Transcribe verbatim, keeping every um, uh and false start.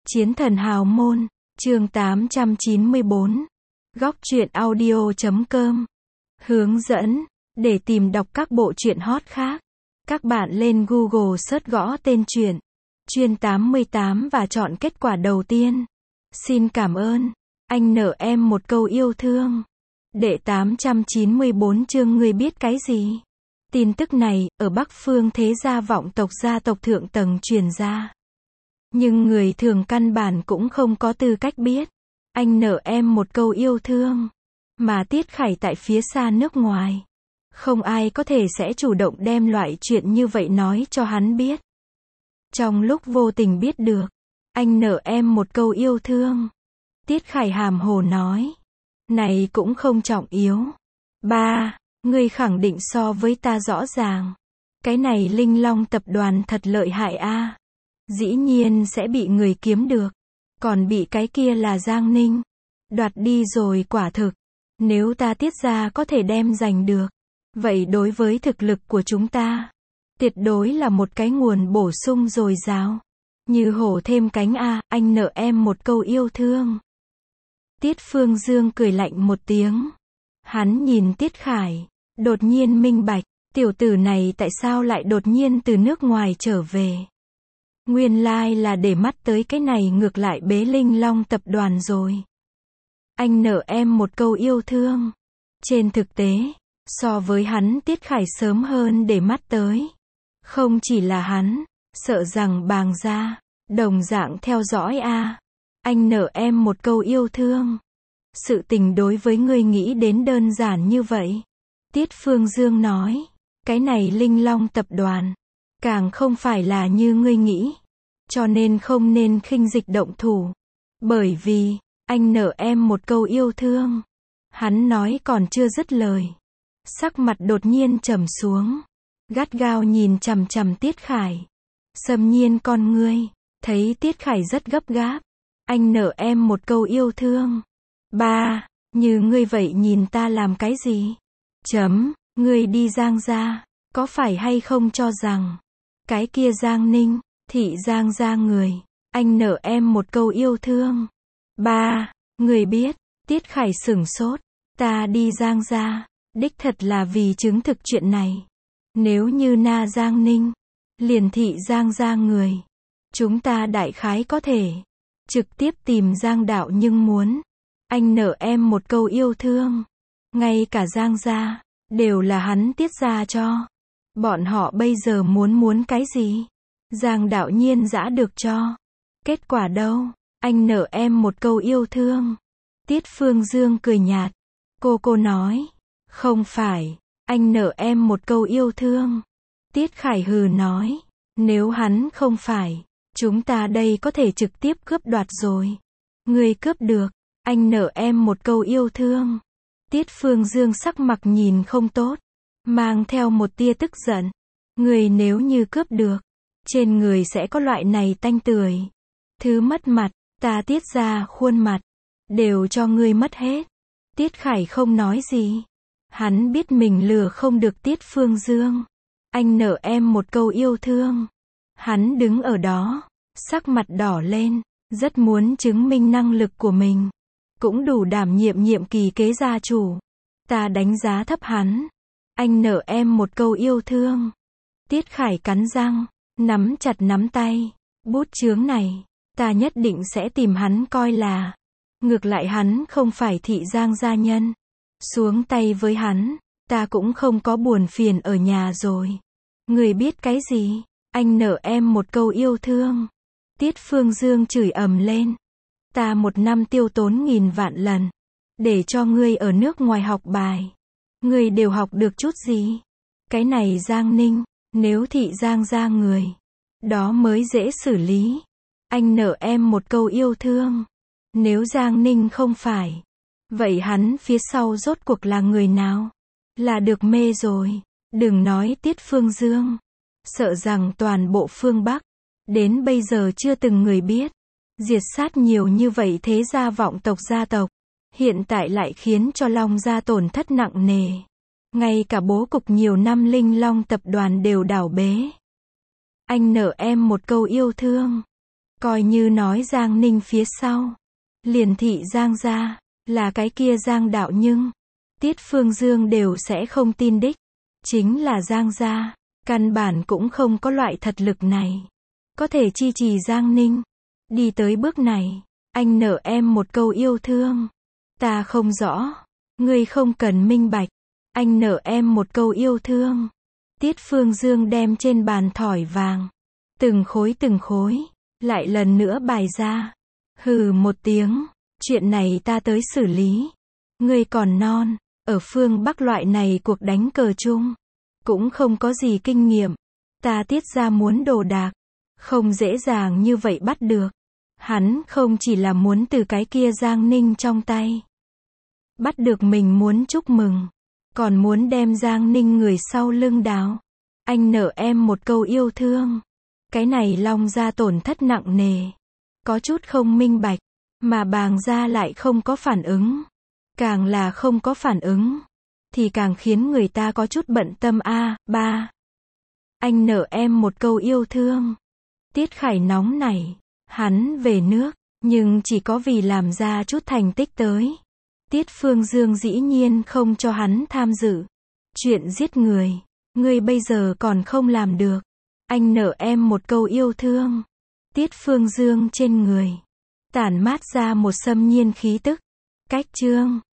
Chiến thần hào môn, chương tám trăm chín mươi bốn. Góc truyện audio chấm com. Hướng dẫn, để tìm đọc các bộ truyện hot khác, các bạn lên Google search gõ tên truyện Chuyên tám mươi tám và chọn kết quả đầu tiên. Xin cảm ơn. Anh nợ em một câu yêu thương. Đệ tám trăm chín mươi bốn chương ngươi biết cái gì? Tin tức này, ở Bắc Phương thế gia vọng tộc gia tộc thượng tầng truyền ra. Nhưng người thường căn bản cũng không có tư cách biết. Anh nợ em một câu yêu thương. Mà Tiết Khải tại phía xa nước ngoài. Không ai có thể sẽ chủ động đem loại chuyện như vậy nói cho hắn biết. Trong lúc vô tình biết được, anh nợ em một câu yêu thương. Tiết Khải hàm hồ nói. Này cũng không trọng yếu. Ba, ngươi khẳng định so với ta rõ ràng. Cái này Linh Long tập đoàn thật lợi hại a. Dĩ nhiên sẽ bị người kiếm được. Còn bị cái kia là Giang Ninh đoạt đi rồi quả thực. Nếu ta Tiết ra có thể đem giành được, vậy đối với thực lực của chúng ta, tuyệt đối là một cái nguồn bổ sung dồi dào. Như hổ thêm cánh a, anh nợ em một câu yêu thương. Tiết Phương Dương cười lạnh một tiếng. Hắn nhìn Tiết Khải, đột nhiên minh bạch, tiểu tử này tại sao lại đột nhiên từ nước ngoài trở về. Nguyên lai là để mắt tới cái này ngược lại bế Linh Long tập đoàn rồi. Anh nợ em một câu yêu thương. Trên thực tế, so với hắn Tiết Khải sớm hơn để mắt tới. Không chỉ là hắn, sợ rằng Bàng gia, đồng dạng theo dõi a. Anh nợ em một câu yêu thương. Sự tình đối với ngươi nghĩ đến đơn giản như vậy. Tiết Phương Dương nói, cái này Linh Long tập đoàn, càng không phải là như ngươi nghĩ. Cho nên không nên khinh dịch động thủ. Bởi vì, anh nợ em một câu yêu thương. Hắn nói còn chưa dứt lời. Sắc mặt đột nhiên trầm xuống. Gắt gao nhìn chằm chằm Tiết Khải. Xâm nhiên con ngươi, thấy Tiết Khải rất gấp gáp. Anh nợ em một câu yêu thương. Ba, như ngươi vậy nhìn ta làm cái gì? Chấm, ngươi đi Giang gia, có phải hay không cho rằng, cái kia Giang Ninh, thị Giang gia người, anh nợ em một câu yêu thương. Ba, người biết, Tiết Khải sửng sốt, ta đi Giang gia, đích thật là vì chứng thực chuyện này. Nếu như na Giang Ninh, liền thị Giang gia người, chúng ta đại khái có thể trực tiếp tìm Giang đạo nhưng muốn, anh nợ em một câu yêu thương. Ngay cả Giang gia, đều là hắn Tiết gia cho. Bọn họ bây giờ muốn muốn cái gì? Giang đạo nhiên dã được cho. Kết quả đâu? Anh nợ em một câu yêu thương. Tiết Phương Dương cười nhạt. Cô cô nói. Không phải. Anh nợ em một câu yêu thương. Tiết Khải hừ nói. Nếu hắn không phải, chúng ta đây có thể trực tiếp cướp đoạt rồi. Người cướp được. Anh nợ em một câu yêu thương. Tiết Phương Dương sắc mặt nhìn không tốt. Mang theo một tia tức giận. Người nếu như cướp được, trên người sẽ có loại này tanh tưởi. Thứ mất mặt, ta Tiết ra khuôn mặt, đều cho ngươi mất hết. Tiết Khải không nói gì. Hắn biết mình lừa không được Tiết Phương Dương. Anh nợ em một câu yêu thương. Hắn đứng ở đó, sắc mặt đỏ lên, rất muốn chứng minh năng lực của mình. Cũng đủ đảm nhiệm nhiệm kỳ kế gia chủ. Ta đánh giá thấp hắn. Anh nợ em một câu yêu thương. Tiết Khải cắn răng, nắm chặt nắm tay. Bút chướng này, ta nhất định sẽ tìm hắn coi là. Ngược lại hắn không phải thị Giang gia nhân. Xuống tay với hắn, ta cũng không có buồn phiền ở nhà rồi. Người biết cái gì? Anh nợ em một câu yêu thương. Tiết Phương Dương chửi ầm lên. Ta một năm tiêu tốn nghìn vạn lần, để cho ngươi ở nước ngoài học bài. Ngươi đều học được chút gì? Cái này Giang Ninh, nếu thị Giang ra người, đó mới dễ xử lý. Anh nợ em một câu yêu thương. Nếu Giang Ninh không phải, vậy hắn phía sau rốt cuộc là người nào? Là được mê rồi. Đừng nói Tiết Phương Dương. Sợ rằng toàn bộ phương Bắc, đến bây giờ chưa từng người biết. Diệt sát nhiều như vậy thế gia vọng tộc gia tộc. Hiện tại lại khiến cho Long gia tổn thất nặng nề. Ngay cả bố cục nhiều năm Linh Long tập đoàn đều đảo bế. Anh nợ em một câu yêu thương. Coi như nói Giang Ninh phía sau. Liền thị Giang gia, là cái kia Giang đạo nhưng. Tiết Phương Dương đều sẽ không tin đích. Chính là Giang gia, căn bản cũng không có loại thật lực này. Có thể chi trì Giang Ninh. Đi tới bước này, anh nợ em một câu yêu thương. Ta không rõ. Ngươi không cần minh bạch. Anh nợ em một câu yêu thương. Tiết Phương Dương đem trên bàn thỏi vàng. Từng khối từng khối. Lại lần nữa bài ra. Hừ một tiếng. Chuyện này ta tới xử lý. Ngươi còn non. Ở phương Bắc loại này cuộc đánh cờ chung. Cũng không có gì kinh nghiệm. Ta Tiết ra muốn đồ đạc. Không dễ dàng như vậy bắt được. Hắn không chỉ là muốn từ cái kia Giang Ninh trong tay. Bắt được mình muốn chúc mừng. Còn muốn đem Giang Ninh người sau lưng đào. Anh nợ em một câu yêu thương. Cái này Long gia tổn thất nặng nề. Có chút không minh bạch. Mà Bàng gia lại không có phản ứng. Càng là không có phản ứng. Thì càng khiến người ta có chút bận tâm a à, ba. Anh nợ em một câu yêu thương. Tiết Khải nóng nảy. Hắn về nước. Nhưng chỉ có vì làm ra chút thành tích tới. Tiết Phương Dương dĩ nhiên không cho hắn tham dự. Chuyện giết người. Ngươi bây giờ còn không làm được. Anh nợ em một câu yêu thương. Tiết Phương Dương trên người. Tản mát ra một xâm nhiên khí tức. Cách chương.